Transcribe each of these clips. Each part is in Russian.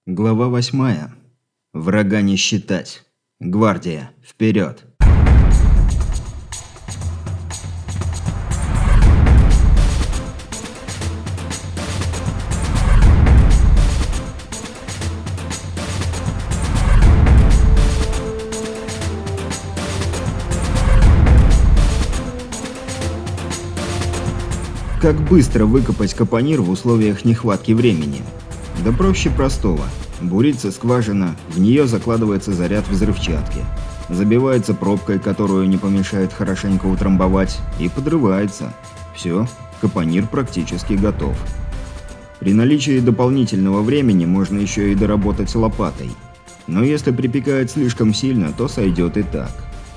Глава 8. Врага не считать. Гвардия, вперед! Как быстро выкопать капонир в условиях нехватки времени? Да проще простого. Бурится скважина, в нее закладывается заряд взрывчатки. Забивается пробкой, которую не помешает хорошенько утрамбовать, и подрывается. Все, капонир практически готов. При наличии дополнительного времени можно еще и доработать лопатой. Но если припекает слишком сильно, то сойдет и так.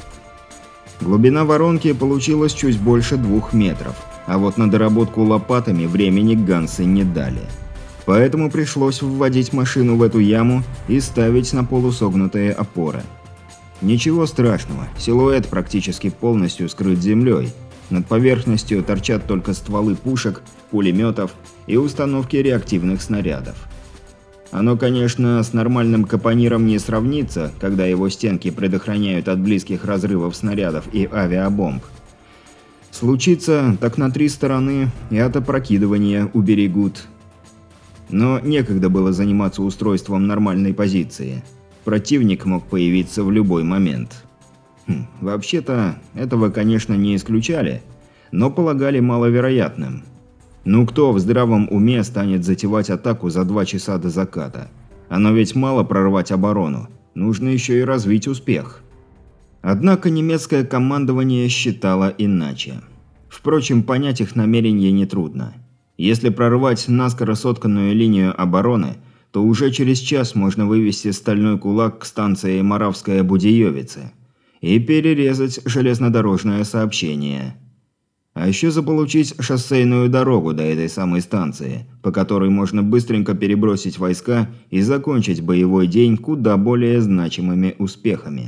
Глубина воронки получилась чуть больше 2 метров, а вот на доработку лопатами времени гансы не дали. Поэтому пришлось вводить машину в эту яму и ставить на полусогнутые опоры. Ничего страшного, силуэт практически полностью скрыт землей. Над поверхностью торчат только стволы пушек, пулеметов и установки реактивных снарядов. Оно, конечно, с нормальным капониром не сравнится, когда его стенки предохраняют от близких разрывов снарядов и авиабомб. Случится, так на 3 стороны и от опрокидывания уберегут. Но некогда было заниматься устройством нормальной позиции. Противник мог появиться в любой момент. Вообще-то, этого, конечно, не исключали, но полагали маловероятным. Ну кто в здравом уме станет затевать атаку за 2 часа до заката? Оно ведь мало прорвать оборону, нужно еще и развить успех. Однако немецкое командование считало иначе. Впрочем, понять их намерения нетрудно. Если прорвать наскоро сотканную линию обороны, то уже через час можно вывести стальной кулак к станции Моравская-Будеевица и перерезать железнодорожное сообщение. А еще заполучить шоссейную дорогу до этой самой станции, по которой можно быстренько перебросить войска и закончить боевой день куда более значимыми успехами.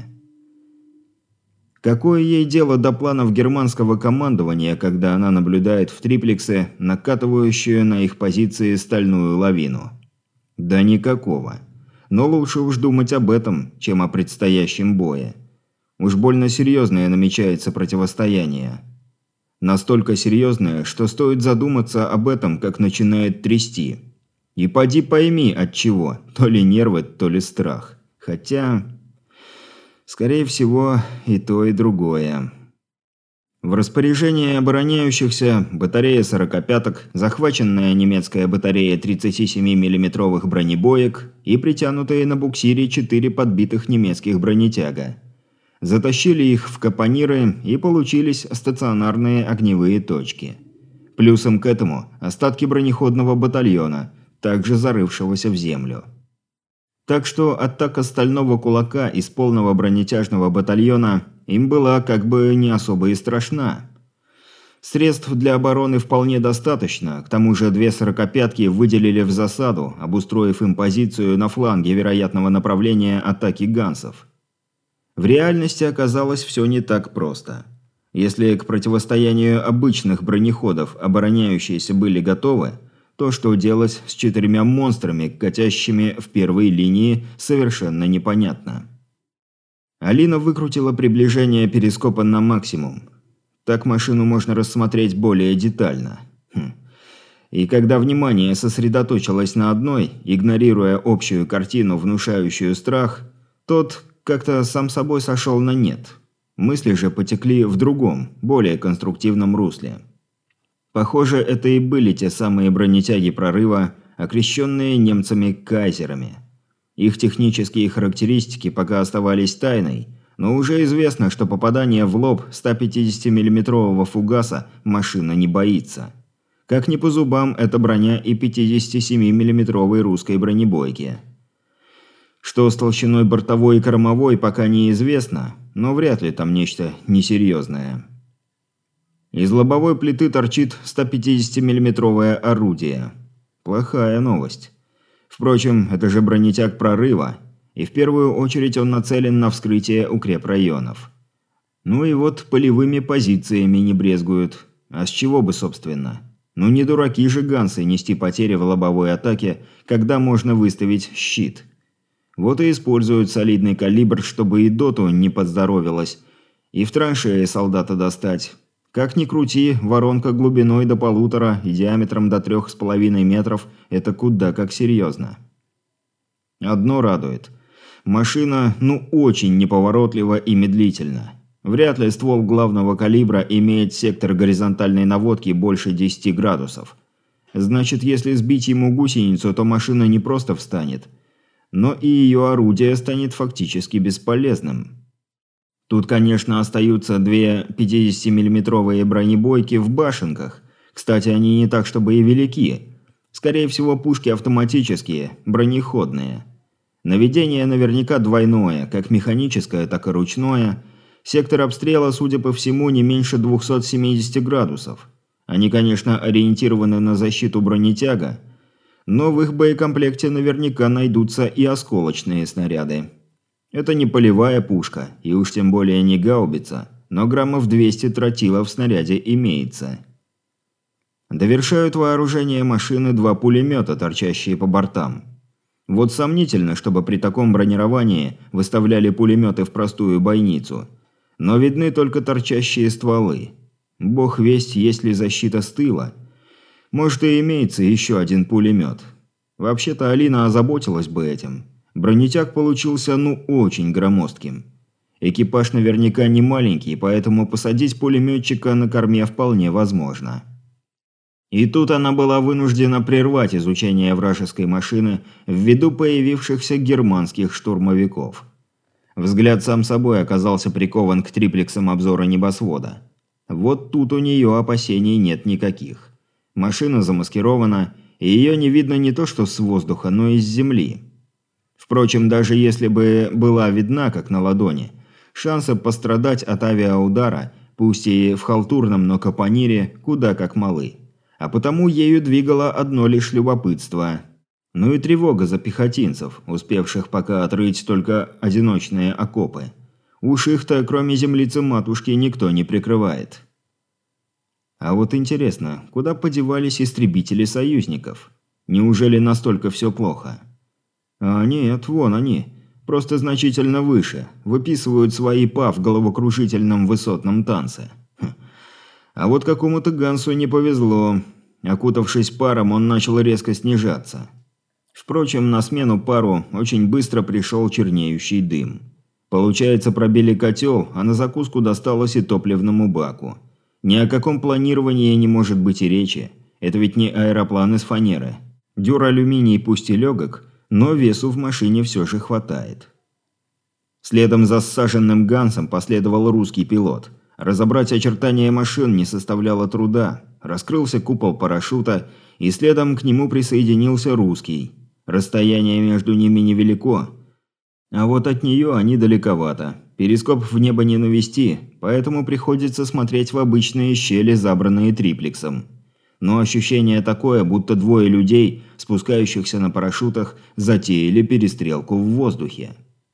Какое ей дело до планов германского командования, когда она наблюдает в триплексе накатывающую на их позиции стальную лавину? Да никакого. Но лучше уж думать об этом, чем о предстоящем бое. Уж больно серьезное намечается противостояние. Настолько серьезное, что стоит задуматься об этом, как начинает трясти. И поди пойми от чего, то ли нервы, то ли страх. Хотя... скорее всего, и то, и другое. В распоряжении обороняющихся батарея 45-ок, захваченная немецкая батарея 37 миллиметровых бронебоек и притянутые на буксире 4 подбитых немецких бронетяга. Затащили их в капониры и получились стационарные огневые точки. Плюсом к этому остатки бронеходного батальона, также зарывшегося в землю. Так что атака стального кулака из полного бронетяжного батальона им была как бы не особо и страшна. Средств для обороны вполне достаточно, к тому же 2 сорокопятки выделили в засаду, обустроив им позицию на фланге вероятного направления атаки гансов. В реальности оказалось все не так просто. Если к противостоянию обычных бронеходов обороняющиеся были готовы, то что делать с 4 монстрами, катящими в первой линии, совершенно непонятно. Алина выкрутила приближение перископа на максимум. Так машину можно рассмотреть более детально. И когда внимание сосредоточилось на одной, игнорируя общую картину, внушающую страх, тот как-то сам собой сошел на нет. Мысли же потекли в другом, более конструктивном русле. Похоже, это и были те самые бронетяги прорыва, окрещенные немцами «кайзерами». Их технические характеристики пока оставались тайной, но уже известно, что попадание в лоб 150 миллиметрового фугаса машина не боится. Как ни по зубам, это броня и 57 миллиметровой русской бронебойки. Что с толщиной бортовой и кормовой, пока неизвестно, но вряд ли там нечто несерьезное. Из лобовой плиты торчит 150 миллиметровое орудие. Плохая новость. Впрочем, это же бронетяг прорыва, и в первую очередь он нацелен на вскрытие укрепрайонов. Ну и вот полевыми позициями не брезгуют. А с чего бы, собственно? Ну не дураки же гансы нести потери в лобовой атаке, когда можно выставить щит. Вот и используют солидный калибр, чтобы и доту не подздоровилась, и в траншеи солдата достать. Как ни крути, воронка глубиной до 1,5 и диаметром до 3,5 метров – это куда как серьезно. Одно радует. Машина, очень неповоротлива и медлительна. Вряд ли ствол главного калибра имеет сектор горизонтальной наводки больше 10 градусов. Значит, если сбить ему гусеницу, то машина не просто встанет, но и ее орудие станет фактически бесполезным. Тут, конечно, остаются 2 50-миллиметровые бронебойки в башенках. Кстати, они не так, чтобы и велики. Скорее всего, пушки автоматические, бронеходные. Наведение наверняка двойное, как механическое, так и ручное. Сектор обстрела, судя по всему, не меньше 270 градусов. Они, конечно, ориентированы на защиту бронетяга, но в их боекомплекте наверняка найдутся и осколочные снаряды. Это не полевая пушка, и уж тем более не гаубица, но граммов 200 тротила в снаряде имеется. Довершают вооружение машины 2 пулемета, торчащие по бортам. Вот сомнительно, чтобы при таком бронировании выставляли пулеметы в простую бойницу, но видны только торчащие стволы. Бог весть, есть ли защита с тыла. Может, и имеется еще один пулемет. Вообще-то Алина озаботилась бы этим. Бронетяг получился очень громоздким. Экипаж наверняка не маленький, поэтому посадить пулеметчика на корме вполне возможно. И тут она была вынуждена прервать изучение вражеской машины ввиду появившихся германских штурмовиков. Взгляд сам собой оказался прикован к триплексам обзора небосвода. Вот тут у нее опасений нет никаких. Машина замаскирована, и ее не видно не то что с воздуха, но и с земли. Впрочем, даже если бы была видна, как на ладони, шансы пострадать от авиаудара, пусть и в халтурном, но капонире, куда как малы. А потому ею двигало одно лишь любопытство. Ну и тревога за пехотинцев, успевших пока отрыть только одиночные окопы. Уж их-то, кроме землицы-матушки, никто не прикрывает. А вот интересно, куда подевались истребители союзников? Неужели настолько все плохо? А нет, вон они. Просто значительно выше. Выписывают свои па в головокружительном высотном танце. А вот какому-то Гансу не повезло. Окутавшись паром, он начал резко снижаться. Впрочем, на смену пару очень быстро пришел чернеющий дым. Получается, пробили котел, а на закуску досталось и топливному баку. Ни о каком планировании не может быть и речи. Это ведь не аэроплан из фанеры. Дюралюминий пусть и легок, но весу в машине все же хватает. Следом за ссаженным Гансом последовал русский пилот. Разобрать очертания машин не составляло труда. Раскрылся купол парашюта, и следом к нему присоединился русский. Расстояние между ними невелико, а вот от нее они далековато. Перископ в небо не навести, поэтому приходится смотреть в обычные щели, забранные триплексом. Но ощущение такое, будто двое людей, спускающихся на парашютах, затеяли перестрелку в воздухе.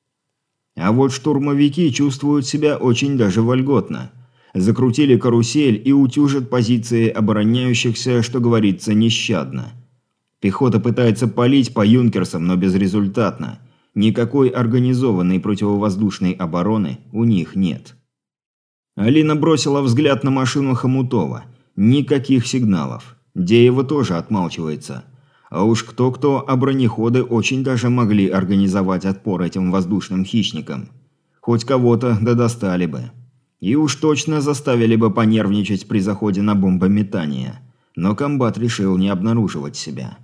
А вот штурмовики чувствуют себя очень даже вольготно. Закрутили карусель и утюжат позиции обороняющихся, что говорится, нещадно. Пехота пытается палить по юнкерсам, но безрезультатно. Никакой организованной противовоздушной обороны у них нет. Алина бросила взгляд на машину Хомутова. Никаких сигналов. Деева тоже отмалчивается. А уж кто-кто, а бронеходы очень даже могли организовать отпор этим воздушным хищникам. Хоть кого-то да достали бы. И уж точно заставили бы понервничать при заходе на бомбометание. Но комбат решил не обнаруживать себя.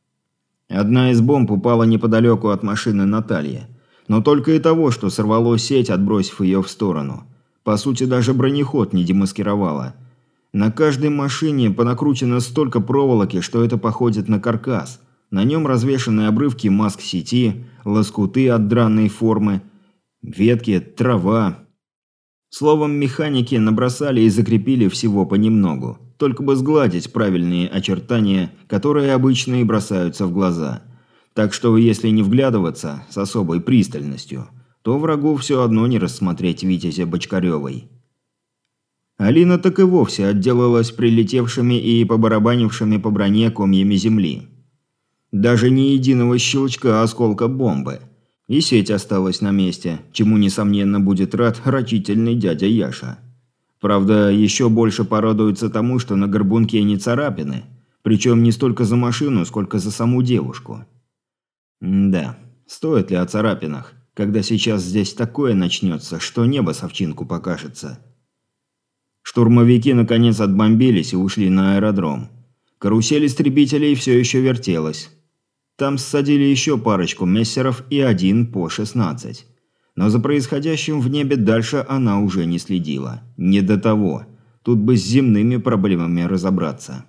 Одна из бомб упала неподалеку от машины Натальи. Но только и того, что сорвало сеть, отбросив ее в сторону. По сути, даже бронеход не демаскировало. На каждой машине понакручено столько проволоки, что это походит на каркас. На нем развешаны обрывки маск-сети, лоскуты от дранной формы, ветки, трава. Словом, механики набросали и закрепили всего понемногу. Только бы сгладить правильные очертания, которые обычно и бросаются в глаза. Так что, если не вглядываться с особой пристальностью, то врагу все одно не рассмотреть Витязя Бочкаревой. Алина так и вовсе отделалась прилетевшими и побарабанившими по броне комьями земли. Даже ни единого щелчка осколка бомбы. И сеть осталась на месте, чему, несомненно, будет рад рачительный дядя Яша. Правда, еще больше порадуется тому, что на горбунке не царапины, причем не столько за машину, сколько за саму девушку. Да, стоит ли о царапинах, когда сейчас здесь такое начнется, что небо с овчинку покажется. Штурмовики наконец отбомбились и ушли на аэродром. Карусель истребителей все еще вертелась. Там ссадили еще парочку мессеров и один по-16. Но за происходящим в небе дальше она уже не следила. Не до того. Тут бы с земными проблемами разобраться.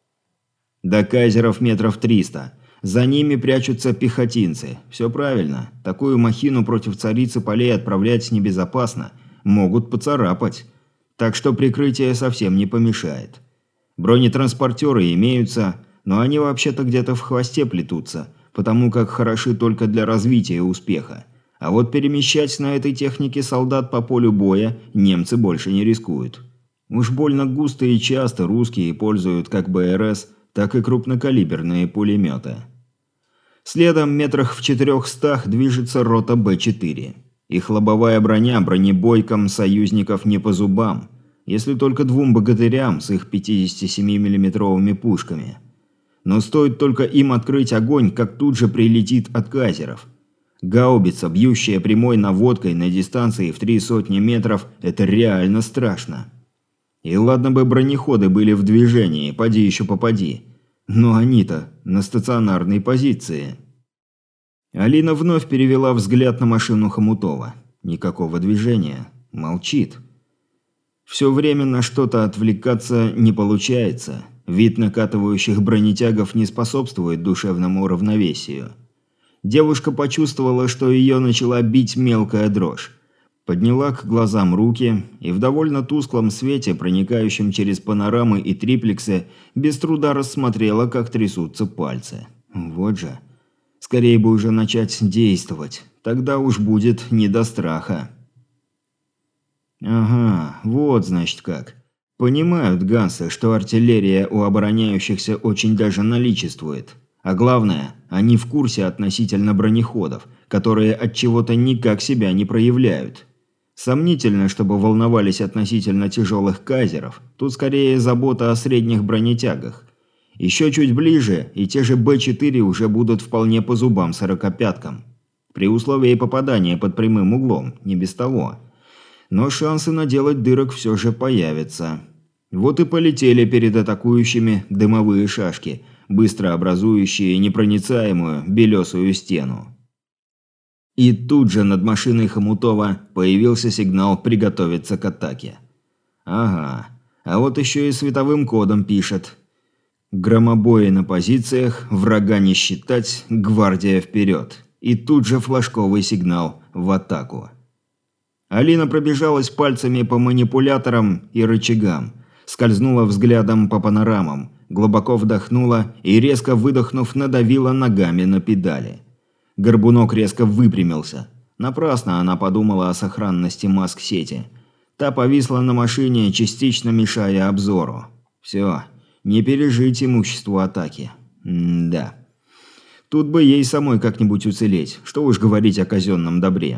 До кайзеров метров 300. За ними прячутся пехотинцы. Все правильно. Такую махину против царицы полей отправлять небезопасно. Могут поцарапать. Так что прикрытие совсем не помешает. Бронетранспортеры имеются, но они вообще-то где-то в хвосте плетутся, потому как хороши только для развития успеха. А вот перемещать на этой технике солдат по полю боя немцы больше не рискуют. Уж больно густо и часто русские пользуют как БРС, так и крупнокалиберные пулеметы. Следом метрах в 400 движется рота Б-4. Их лобовая броня бронебойкам союзников не по зубам, если только двум богатырям с их 57 миллиметровыми пушками. Но стоит только им открыть огонь, как тут же прилетит от кайзеров. Гаубица, бьющая прямой наводкой на дистанции в 300 метров, это реально страшно. И ладно бы бронеходы были в движении, поди еще попади. Но они-то на стационарной позиции. Алина вновь перевела взгляд на машину Хомутова. Никакого движения. Молчит. Все время на что-то отвлекаться не получается. Вид накатывающих бронетягов не способствует душевному равновесию. Девушка почувствовала, что ее начала бить мелкая дрожь. Подняла к глазам руки и в довольно тусклом свете, проникающем через панорамы и триплексы, без труда рассмотрела, как трясутся пальцы. Вот же. Скорее бы уже начать действовать. Тогда уж будет не до страха. Ага, вот значит как. Понимают гансы, что артиллерия у обороняющихся очень даже наличествует. А главное, они в курсе относительно бронеходов, которые от чего-то никак себя не проявляют. Сомнительно, чтобы волновались относительно тяжелых кайзеров. Тут скорее забота о средних бронетягах. Еще чуть ближе, и те же Б-4 уже будут вполне по зубам сорокопяткам. При условии попадания под прямым углом, не без того. Но шансы наделать дырок все же появятся. Вот и полетели перед атакующими дымовые шашки, быстро образующие непроницаемую белесую стену. И тут же над машиной Хомутова появился сигнал приготовиться к атаке. Ага, а вот еще и световым кодом пишет. Громобои на позициях, врага не считать, гвардия вперед. И тут же флажковый сигнал в атаку. Алина пробежалась пальцами по манипуляторам и рычагам, скользнула взглядом по панорамам, глубоко вдохнула и, резко выдохнув, надавила ногами на педали. Горбунок резко выпрямился. Напрасно она подумала о сохранности маск-сети. Та повисла на машине, частично мешая обзору. Все, не пережить имуществу атаки. Да. Тут бы ей самой как-нибудь уцелеть, что уж говорить о казенном добре.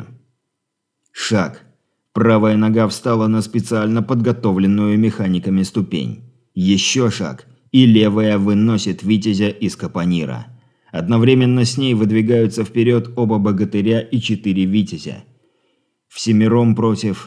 Шаг. Правая нога встала на специально подготовленную механиками ступень. Еще шаг, и левая выносит Витязя из капонира. Одновременно с ней выдвигаются вперед оба богатыря и 4 Витязя. Всемиром против...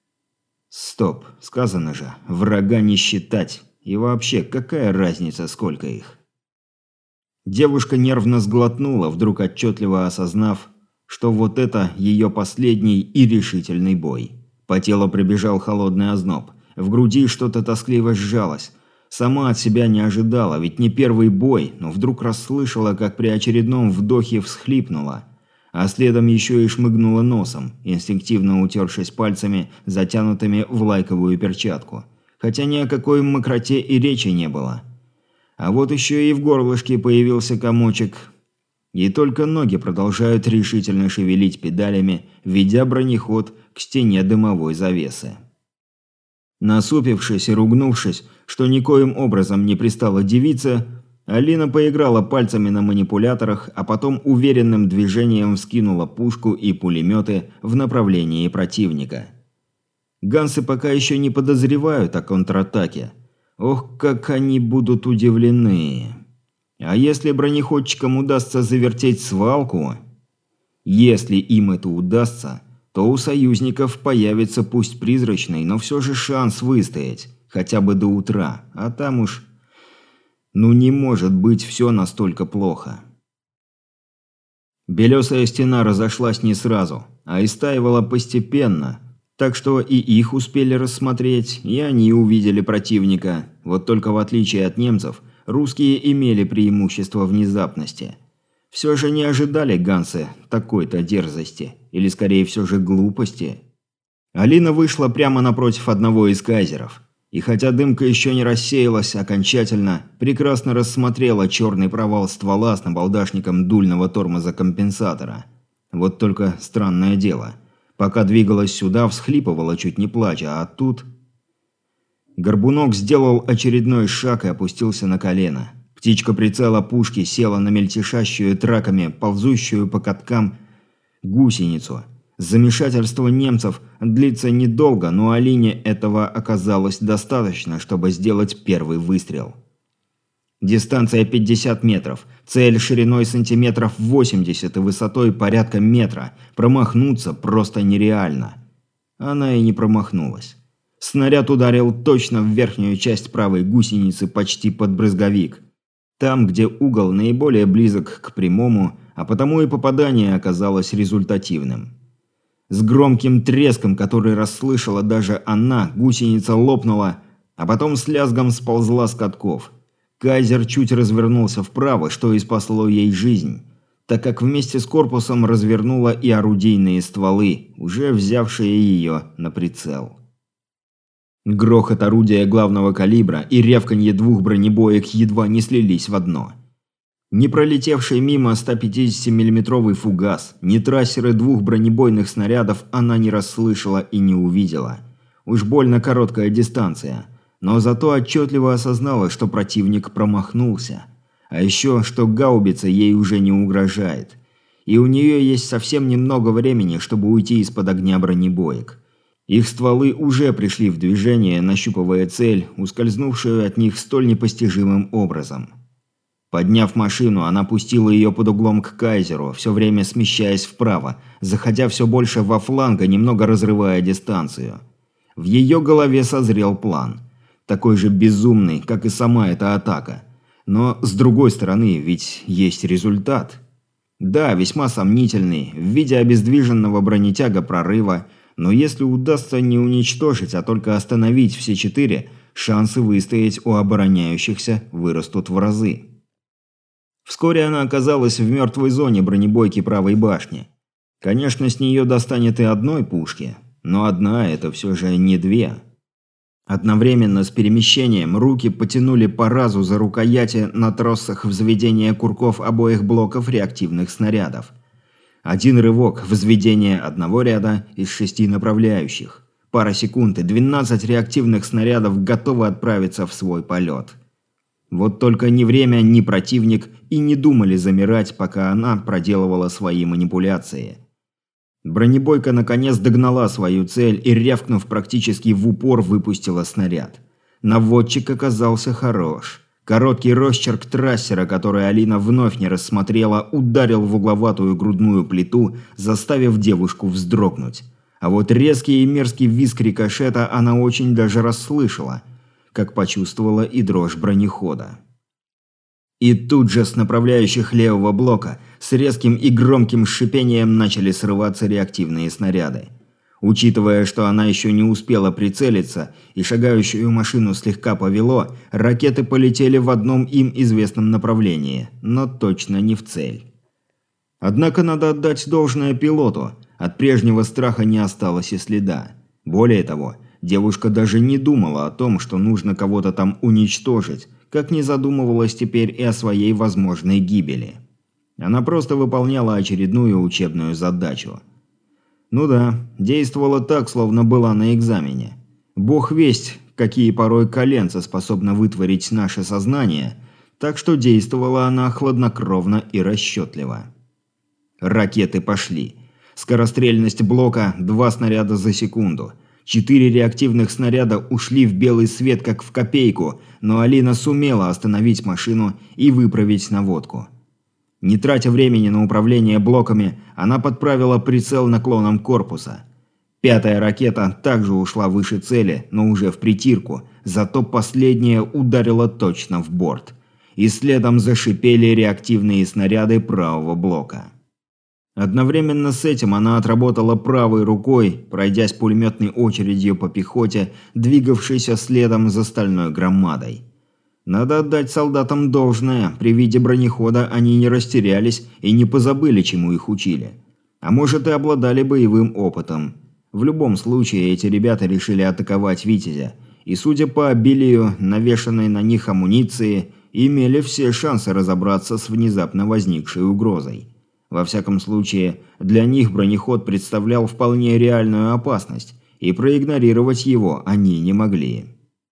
Стоп, сказано же, врага не считать. И вообще, какая разница, сколько их? Девушка нервно сглотнула, вдруг отчетливо осознав, что вот это ее последний и решительный бой. По телу пробежал холодный озноб. В груди что-то тоскливо сжалось. Сама от себя не ожидала, ведь не первый бой, но вдруг расслышала, как при очередном вдохе всхлипнула. А следом еще и шмыгнула носом, инстинктивно утершись пальцами, затянутыми в лайковую перчатку. Хотя ни о какой мокроте и речи не было. А вот еще и в горлышке появился комочек. И только ноги продолжают решительно шевелить педалями, ведя бронеход к стене дымовой завесы. Насупившись и ругнувшись, что никоим образом не пристала девица, Алина поиграла пальцами на манипуляторах, а потом уверенным движением вскинула пушку и пулеметы в направлении противника. Гансы пока еще не подозревают о контратаке. Ох, как они будут удивлены. А если бронеходчикам удастся завертеть свалку? Если им это удастся, то у союзников появится пусть призрачный, но все же шанс выстоять, хотя бы до утра, а там уж... Ну не может быть все настолько плохо. Белесая стена разошлась не сразу, а истаивала постепенно, так что и их успели рассмотреть, и они увидели противника. Вот только в отличие от немцев, русские имели преимущество внезапности. Все же не ожидали гансы такой-то дерзости, или скорее все же глупости. Алина вышла прямо напротив одного из кайзеров. И хотя дымка еще не рассеялась окончательно, прекрасно рассмотрела черный провал ствола с набалдашником дульного тормоза компенсатора. Вот только странное дело. Пока двигалась сюда, всхлипывала, чуть не плача, а тут... Горбунок сделал очередной шаг и опустился на колено. Птичка прицела пушки села на мельтешащую траками, ползущую по каткам гусеницу. Замешательство немцев длится недолго, но Алине этого оказалось достаточно, чтобы сделать первый выстрел. Дистанция 50 метров, цель шириной сантиметров 80 и высотой порядка метра. Промахнуться просто нереально. Она и не промахнулась. Снаряд ударил точно в верхнюю часть правой гусеницы почти под брызговик. Там, где угол наиболее близок к прямому, а потому и попадание оказалось результативным. С громким треском, который расслышала даже она, гусеница лопнула, а потом с лязгом сползла с катков. Кайзер чуть развернулся вправо, что и спасло ей жизнь, так как вместе с корпусом развернула и орудийные стволы, уже взявшие ее на прицел. Грохот орудия главного калибра и рявканье двух бронебоек едва не слились в одно. Не пролетевший мимо 150 миллиметровый фугас, ни трассеры двух бронебойных снарядов она не расслышала и не увидела. Уж больно короткая дистанция. Но зато отчетливо осознала, что противник промахнулся. А еще, что гаубица ей уже не угрожает. И у нее есть совсем немного времени, чтобы уйти из-под огня бронебоек. Их стволы уже пришли в движение, нащупывая цель, ускользнувшую от них столь непостижимым образом. Подняв машину, она пустила ее под углом к кайзеру, все время смещаясь вправо, заходя все больше во фланг, немного разрывая дистанцию. В ее голове созрел план. Такой же безумный, как и сама эта атака. Но с другой стороны, ведь есть результат. Да, весьма сомнительный, в виде обездвиженного бронетяга прорыва, но если удастся не уничтожить, а только остановить все четыре, шансы выстоять у обороняющихся вырастут в разы. Вскоре она оказалась в мертвой зоне бронебойки правой башни. Конечно, с нее достанет и одной пушки, но одна – это все же не две. Одновременно с перемещением руки потянули по разу за рукояти на тросах взведения курков обоих блоков реактивных снарядов. Один рывок – взведение одного ряда из 6 направляющих. Пара секунд и 12 реактивных снарядов готовы отправиться в свой полет. Вот только ни время, ни противник и не думали замирать, пока она проделывала свои манипуляции. Бронебойка наконец догнала свою цель и, рявкнув практически в упор, выпустила снаряд. Наводчик оказался хорош. Короткий росчерк трассера, который Алина вновь не рассмотрела, ударил в угловатую грудную плиту, заставив девушку вздрогнуть. А вот резкий и мерзкий визг рикошета она очень даже расслышала, как почувствовала и дрожь бронехода. И тут же с направляющих левого блока с резким и громким шипением начали срываться реактивные снаряды. Учитывая, что она еще не успела прицелиться и шагающую машину слегка повело, ракеты полетели в одном им известном направлении, но точно не в цель. Однако надо отдать должное пилоту, от прежнего страха не осталось и следа. Более того, девушка даже не думала о том, что нужно кого-то там уничтожить, как не задумывалась теперь и о своей возможной гибели. Она просто выполняла очередную учебную задачу. Ну да, действовала так, словно была на экзамене. Бог весть, какие порой коленца способны вытворить наше сознание, так что действовала она хладнокровно и расчетливо. Ракеты пошли. Скорострельность блока – 2 снаряда за секунду. 4 реактивных снаряда ушли в белый свет, как в копейку, но Алина сумела остановить машину и выправить наводку. Не тратя времени на управление блоками, она подправила прицел наклоном корпуса. 5-я ракета также ушла выше цели, но уже в притирку, зато последняя ударила точно в борт. И следом зашипели реактивные снаряды правого блока. Одновременно с этим она отработала правой рукой, пройдясь пулеметной очередью по пехоте, двигавшейся следом за стальной громадой. Надо отдать солдатам должное, при виде бронехода они не растерялись и не позабыли, чему их учили. А может, и обладали боевым опытом. В любом случае, эти ребята решили атаковать «Витязя», и, судя по обилию навешанной на них амуниции, имели все шансы разобраться с внезапно возникшей угрозой. Во всяком случае, для них бронеход представлял вполне реальную опасность, и проигнорировать его они не могли.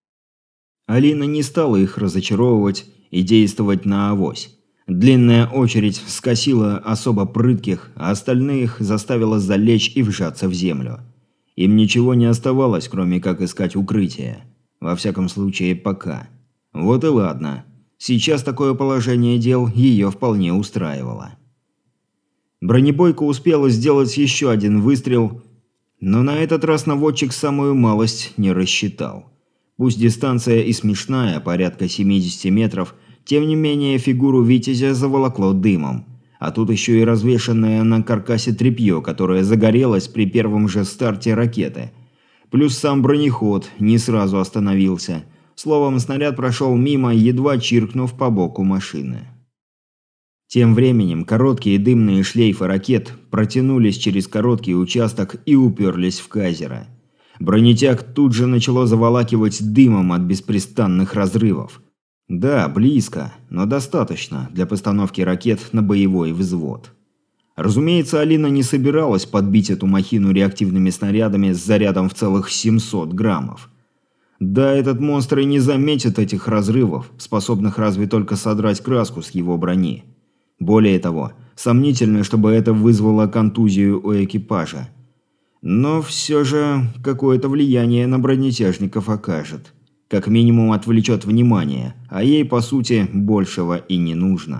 Алина не стала их разочаровывать и действовать наавось. Длинная очередь скосила особо прытких, а остальных заставила залечь и вжаться в землю. Им ничего не оставалось, кроме как искать укрытие. Во всяком случае, пока. Вот и ладно. Сейчас такое положение дел ее вполне устраивало. Бронебойка успела сделать еще один выстрел, но на этот раз наводчик самую малость не рассчитал. Пусть дистанция и смешная, порядка 70 метров, тем не менее фигуру «Витязя» заволокло дымом. А тут еще и развешанное на каркасе тряпье, которое загорелось при первом же старте ракеты. Плюс сам бронеход не сразу остановился. Словом, снаряд прошел мимо, едва чиркнув по боку машины. Тем временем короткие дымные шлейфы ракет протянулись через короткий участок и уперлись в кайзера. Бронетяг тут же начало заволакивать дымом от беспрестанных разрывов. Да, близко, но достаточно для постановки ракет на боевой взвод. Разумеется, Алина не собиралась подбить эту махину реактивными снарядами с зарядом в целых 700 граммов. Да, этот монстр и не заметит этих разрывов, способных разве только содрать краску с его брони. Более того, сомнительно, чтобы это вызвало контузию у экипажа. Но все же какое-то влияние на бронетяжников окажет. Как минимум отвлечет внимание, а ей, по сути, большего и не нужно.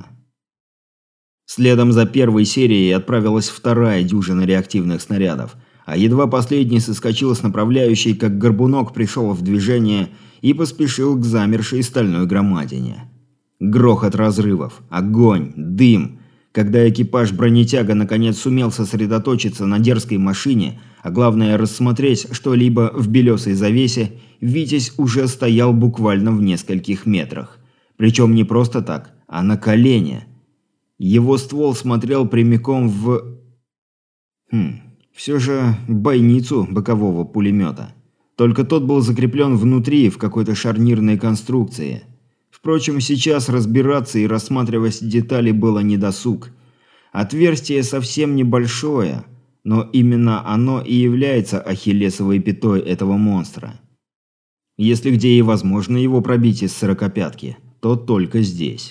Следом за первой серией отправилась вторая дюжина реактивных снарядов, а едва последний соскочил с направляющей, как горбунок пришел в движение и поспешил к замершей стальной громадине. Грохот разрывов, огонь, дым. Когда экипаж бронетяга наконец сумел сосредоточиться на дерзкой машине, а главное рассмотреть что-либо в белесой завесе, «Витязь» уже стоял буквально в нескольких метрах. Причем не просто так, а на колене. Его ствол смотрел прямиком в... все же бойницу бокового пулемета. Только тот был закреплен внутри, в какой-то шарнирной конструкции. Впрочем, сейчас разбираться и рассматривать детали было недосуг. Отверстие совсем небольшое, но именно оно и является ахиллесовой пятой этого монстра. Если где и возможно его пробить из 45-ки, то только здесь.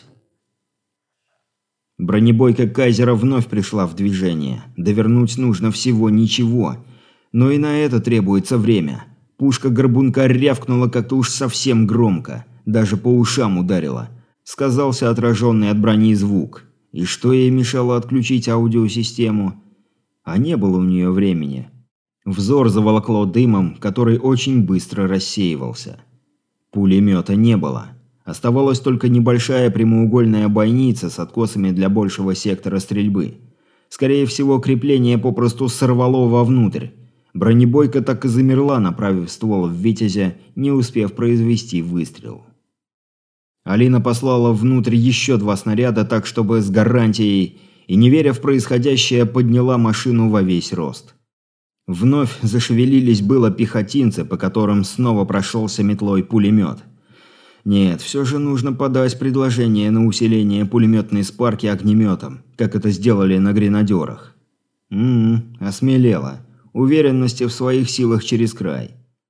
Бронебойка Кайзера вновь пришла в движение. Довернуть нужно всего ничего. Но и на это требуется время. Пушка горбунка рявкнула как-то уж совсем громко. Даже по ушам ударила. Сказался отраженный от брони звук. И что ей мешало отключить аудиосистему? А не было у нее времени. Взор заволокло дымом, который очень быстро рассеивался. Пулемета не было. Оставалась только небольшая прямоугольная бойница с откосами для большего сектора стрельбы. Скорее всего, крепление попросту сорвало вовнутрь. Бронебойка так и замерла, направив ствол в «Витязя», не успев произвести выстрел. Алина послала внутрь еще 2 снаряда, так чтобы с гарантией, и, не веря в происходящее, подняла машину во весь рост. Вновь зашевелились было пехотинцы, по которым снова прошелся метлой пулемет. Нет, все же нужно подать предложение на усиление пулеметной спарки огнеметом, как это сделали на гренадерах. Осмелела. Уверенности в своих силах через край.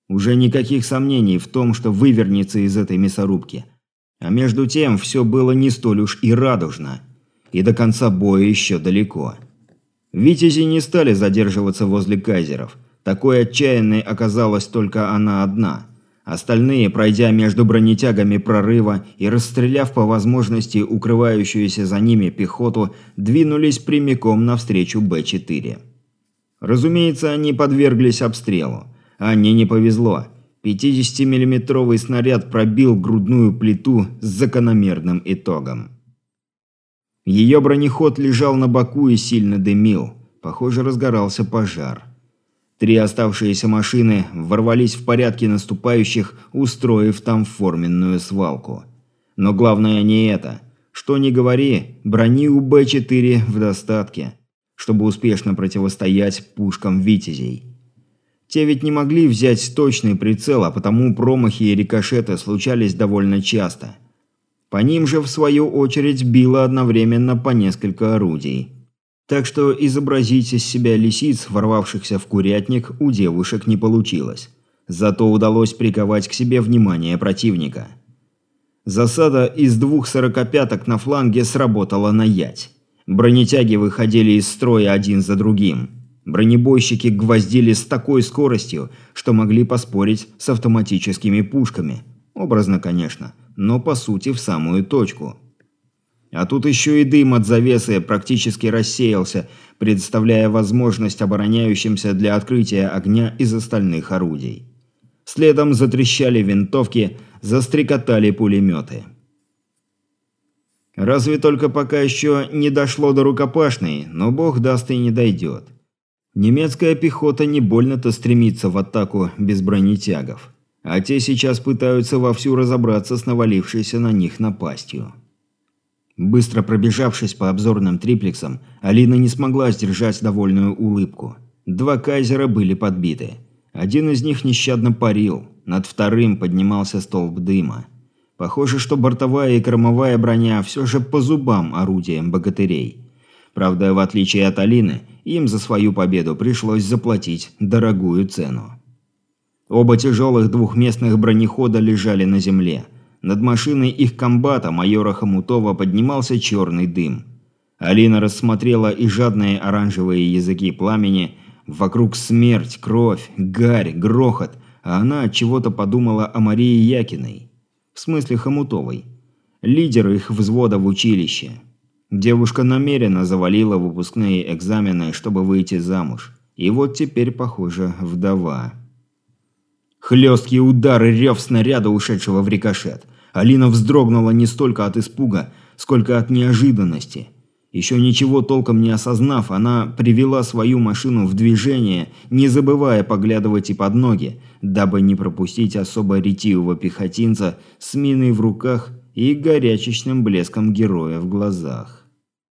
Уже никаких сомнений в том, что вывернется из этой мясорубки. А между тем все было не столь уж и радужно. И до конца боя еще далеко. Витязи не стали задерживаться возле кайзеров. Такой отчаянной оказалась только она одна. Остальные, пройдя между бронетягами прорыва и расстреляв по возможности укрывающуюся за ними пехоту, двинулись прямиком навстречу Б-4. Разумеется, они подверглись обстрелу. Анне не повезло. 50-миллиметровый снаряд пробил грудную плиту с закономерным итогом. Ее бронеход лежал на боку и сильно дымил. Похоже, разгорался пожар. 3 оставшиеся машины ворвались в порядке наступающих, устроив там форменную свалку. Но главное не это. Что ни говори, брони у Б-4 в достатке, чтобы успешно противостоять пушкам «Витязей». Те ведь не могли взять точный прицел, а потому промахи и рикошеты случались довольно часто. По ним же, в свою очередь, било одновременно по несколько орудий. Так что изобразить из себя лисиц, ворвавшихся в курятник, у девушек не получилось. Зато удалось приковать к себе внимание противника. Засада из 2 сорокопяток на фланге сработала наядь. Бронетяги выходили из строя один за другим. Бронебойщики гвоздили с такой скоростью, что могли поспорить с автоматическими пушками. Образно, конечно, но по сути в самую точку. А тут еще и дым от завесы практически рассеялся, предоставляя возможность обороняющимся для открытия огня из остальных орудий. Следом затрещали винтовки, застрекотали пулеметы. Разве только пока еще не дошло до рукопашной, но бог даст и не дойдет. Немецкая пехота не больно-то стремится в атаку без бронетягов, а те сейчас пытаются вовсю разобраться с навалившейся на них напастью. Быстро пробежавшись по обзорным триплексам, Алина не смогла сдержать довольную улыбку. 2 кайзера были подбиты. Один из них нещадно парил, над вторым поднимался столб дыма. Похоже, что бортовая и кормовая броня все же по зубам орудиям богатырей. Правда, в отличие от Алины, им за свою победу пришлось заплатить дорогую цену. Оба тяжелых двухместных бронехода лежали на земле. Над машиной их комбата, майора Хомутова, поднимался черный дым. Алина рассмотрела и жадные оранжевые языки пламени. Вокруг смерть, кровь, гарь, грохот, а она от чего-то подумала о Марии Якиной. В смысле Хомутовой. Лидер их взвода в училище. Девушка намеренно завалила выпускные экзамены, чтобы выйти замуж. И вот теперь, похоже, вдова. Хлесткий удар и рев снаряда, ушедшего в рикошет. Алина вздрогнула не столько от испуга, сколько от неожиданности. Еще ничего толком не осознав, она привела свою машину в движение, не забывая поглядывать и под ноги, дабы не пропустить особо ретивого пехотинца с миной в руках и горячечным блеском героя в глазах.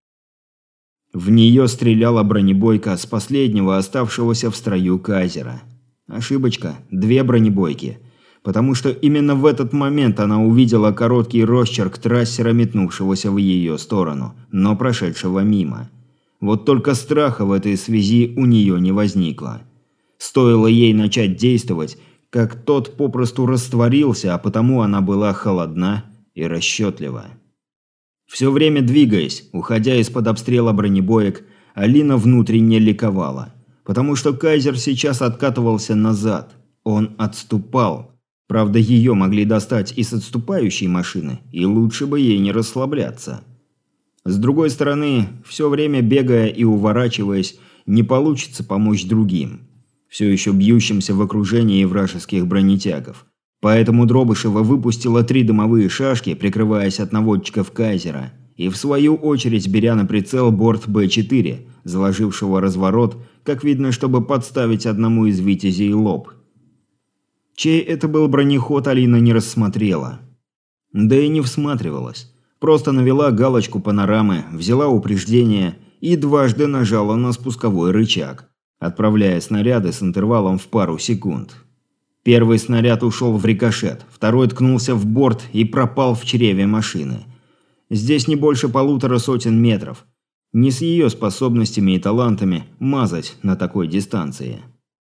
В нее стреляла бронебойка с последнего оставшегося в строю кайзера. Ошибочка, 2 бронебойки. Потому что именно в этот момент она увидела короткий росчерк трассера, метнувшегося в ее сторону, но прошедшего мимо. Вот только страха в этой связи у нее не возникло. Стоило ей начать действовать, как тот попросту растворился, а потому она была холодна и расчетлива. Все время двигаясь, уходя из-под обстрела бронебоек, Алина внутренне ликовала. Потому что кайзер сейчас откатывался назад. Он отступал. Правда, ее могли достать и с отступающей машины, и лучше бы ей не расслабляться. С другой стороны, все время бегая и уворачиваясь, не получится помочь другим, все еще бьющимся в окружении вражеских бронетягов. Поэтому Дробышева выпустила 3 дымовые шашки, прикрываясь от наводчиков кайзера, и в свою очередь беря на прицел борт Б-4, заложившего разворот, как видно, чтобы подставить одному из витязей лоб. Чей это был бронеход, Алина не рассмотрела. Да и не всматривалась. Просто навела галочку панорамы, взяла упреждение и дважды нажала на спусковой рычаг, отправляя снаряды с интервалом в пару секунд. Первый снаряд ушел в рикошет, второй ткнулся в борт и пропал в чреве машины. Здесь не больше 150 метров. Не с ее способностями и талантами мазать на такой дистанции.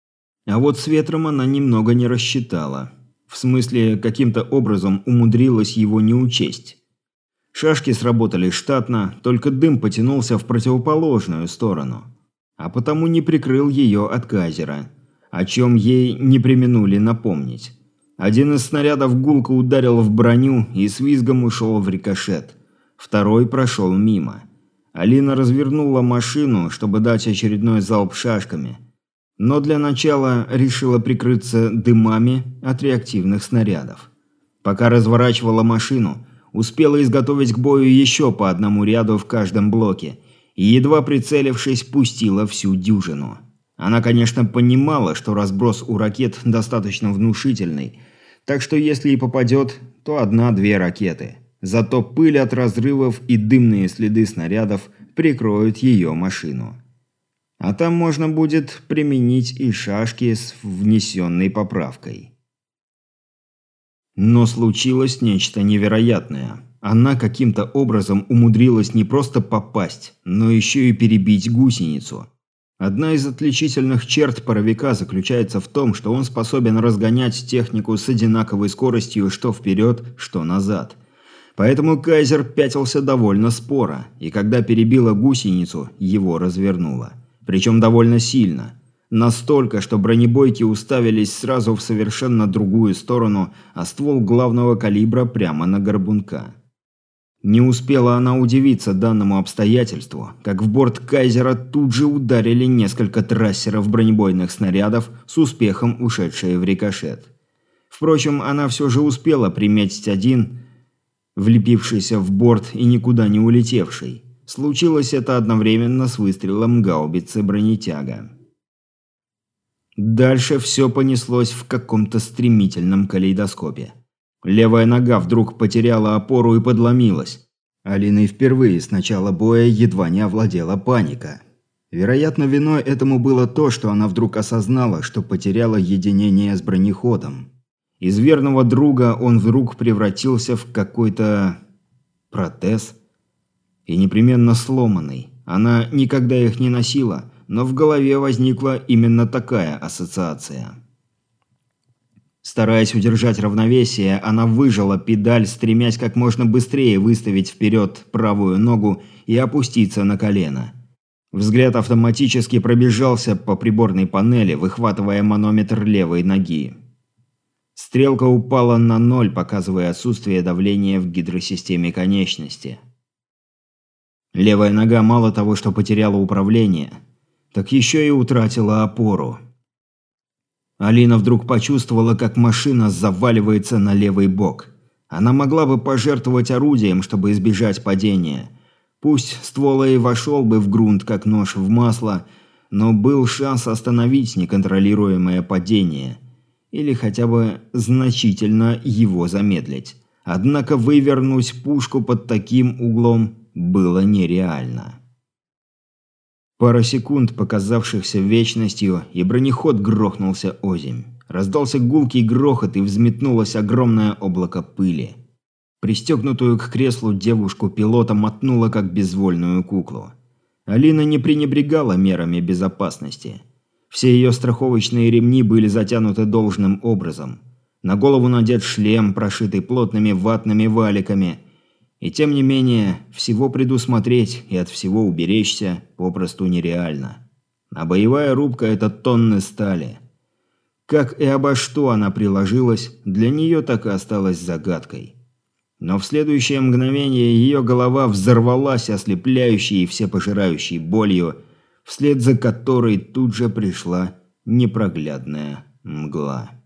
А вот с ветром она немного не рассчитала. В смысле, каким-то образом умудрилась его не учесть. Шашки сработали штатно, только дым потянулся в противоположную сторону. А потому не прикрыл ее от кайзера, о чем ей не преминули напомнить. Один из снарядов гулко ударил в броню и с визгом ушел в рикошет. Второй прошел мимо. Алина развернула машину, чтобы дать очередной залп шашками. Но для начала решила прикрыться дымами от реактивных снарядов. Пока разворачивала машину, успела изготовить к бою еще по одному ряду в каждом блоке и, едва прицелившись, пустила всю дюжину. Она, конечно, понимала, что разброс у ракет достаточно внушительный, так что если и попадет, то одна-две ракеты. Зато пыль от разрывов и дымные следы снарядов прикроют ее машину. А там можно будет применить и шашки с внесенной поправкой. Но случилось нечто невероятное. Она каким-то образом умудрилась не просто попасть, но еще и перебить гусеницу. Одна из отличительных черт паровика заключается в том, что он способен разгонять технику с одинаковой скоростью что вперед, что назад. Поэтому кайзер пятился довольно споро, и когда перебила гусеницу, его развернуло. Причем довольно сильно. Настолько, что бронебойки уставились сразу в совершенно другую сторону, а ствол главного калибра прямо на горбунка. Не успела она удивиться данному обстоятельству, как в борт кайзера тут же ударили несколько трассеров бронебойных снарядов, с успехом ушедшие в рикошет. Впрочем, она все же успела приметить один, влепившийся в борт и никуда не улетевший. Случилось это одновременно с выстрелом гаубицы бронетяга. Дальше все понеслось в каком-то стремительном калейдоскопе. Левая нога вдруг потеряла опору и подломилась. Алиной впервые с начала боя едва не овладела паника. Вероятно, виной этому было то, что она вдруг осознала, что потеряла единение с бронеходом. Из верного друга он вдруг превратился в какой-то протез. И непременно сломанный. Она никогда их не носила, но в голове возникла именно такая ассоциация. Стараясь удержать равновесие, она выжала педаль, стремясь как можно быстрее выставить вперед правую ногу и опуститься на колено. Взгляд автоматически пробежался по приборной панели, выхватывая манометр левой ноги. Стрелка упала на 0, показывая отсутствие давления в гидросистеме конечности. Левая нога мало того, что потеряла управление, так еще и утратила опору. Алина вдруг почувствовала, как машина заваливается на левый бок. Она могла бы пожертвовать орудием, чтобы избежать падения. Пусть ствол и вошел бы в грунт, как нож в масло, но был шанс остановить неконтролируемое падение. Или хотя бы значительно его замедлить. Однако вывернуть пушку под таким углом было нереально. Пара секунд, показавшихся вечностью, и бронеход грохнулся озимь. Раздался гулкий грохот, и взметнулось огромное облако пыли. Пристегнутую к креслу девушку-пилота мотнуло, как безвольную куклу. Алина не пренебрегала мерами безопасности. Все ее страховочные ремни были затянуты должным образом. На голову надет шлем, прошитый плотными ватными валиками. И тем не менее, всего предусмотреть и от всего уберечься попросту нереально. А боевая рубка – это тонны стали. Как и обо что она приложилась, для нее так и осталась загадкой. Но в следующее мгновение ее голова взорвалась ослепляющей и всепожирающей болью, вслед за которой тут же пришла непроглядная мгла.